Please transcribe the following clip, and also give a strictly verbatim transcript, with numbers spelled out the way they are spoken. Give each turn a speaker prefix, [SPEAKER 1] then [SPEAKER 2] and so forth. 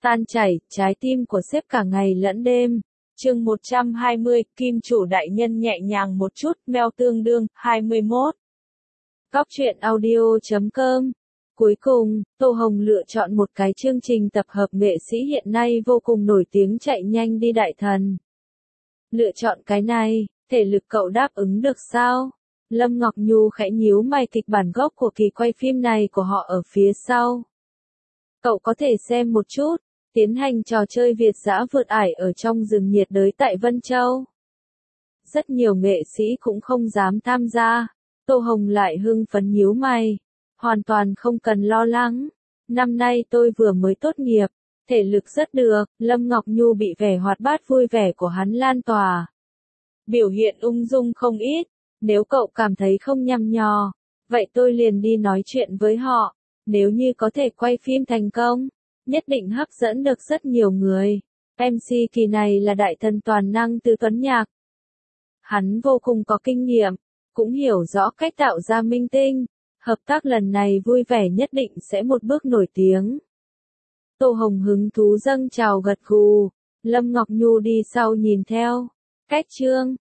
[SPEAKER 1] Tan chảy, trái tim của sếp cả ngày lẫn đêm. Chương một trăm hai mươi, Kim chủ đại nhân nhẹ nhàng một chút, mail tương đương, hai mươi mốt. Góc truyện audio chấm com. Cuối cùng, Tô Hồng lựa chọn một cái chương trình tập hợp nghệ sĩ hiện nay vô cùng nổi tiếng Chạy nhanh đi đại thần. Lựa chọn cái này, thể lực cậu đáp ứng được sao? Lâm Ngọc Nhu khẽ nhíu mày, kịch bản gốc của kỳ quay phim này của họ ở phía sau. Cậu có thể xem một chút. Tiến hành trò chơi Việt dã vượt ải ở trong rừng nhiệt đới tại Vân Châu. Rất nhiều nghệ sĩ cũng không dám tham gia. Tô Hồng lại hưng phấn nhíu mày. Hoàn toàn không cần lo lắng. Năm nay tôi vừa mới tốt nghiệp. Thể lực rất được. Lâm Ngọc Nhu bị vẻ hoạt bát vui vẻ của hắn lan tỏa. Biểu hiện ung dung không ít. Nếu cậu cảm thấy không nhăm nhò, vậy tôi liền đi nói chuyện với họ. Nếu như có thể quay phim thành công, nhất định hấp dẫn được rất nhiều người. em xê kỳ này là đại thần toàn năng Từ Tuấn Nhạc. Hắn vô cùng có kinh nghiệm, cũng hiểu rõ cách tạo ra minh tinh. Hợp tác lần này vui vẻ nhất định sẽ một bước nổi tiếng. Tô Hồng hứng thú dâng trào gật gù. Lâm Ngọc Nhu đi sau nhìn theo. Cách chương,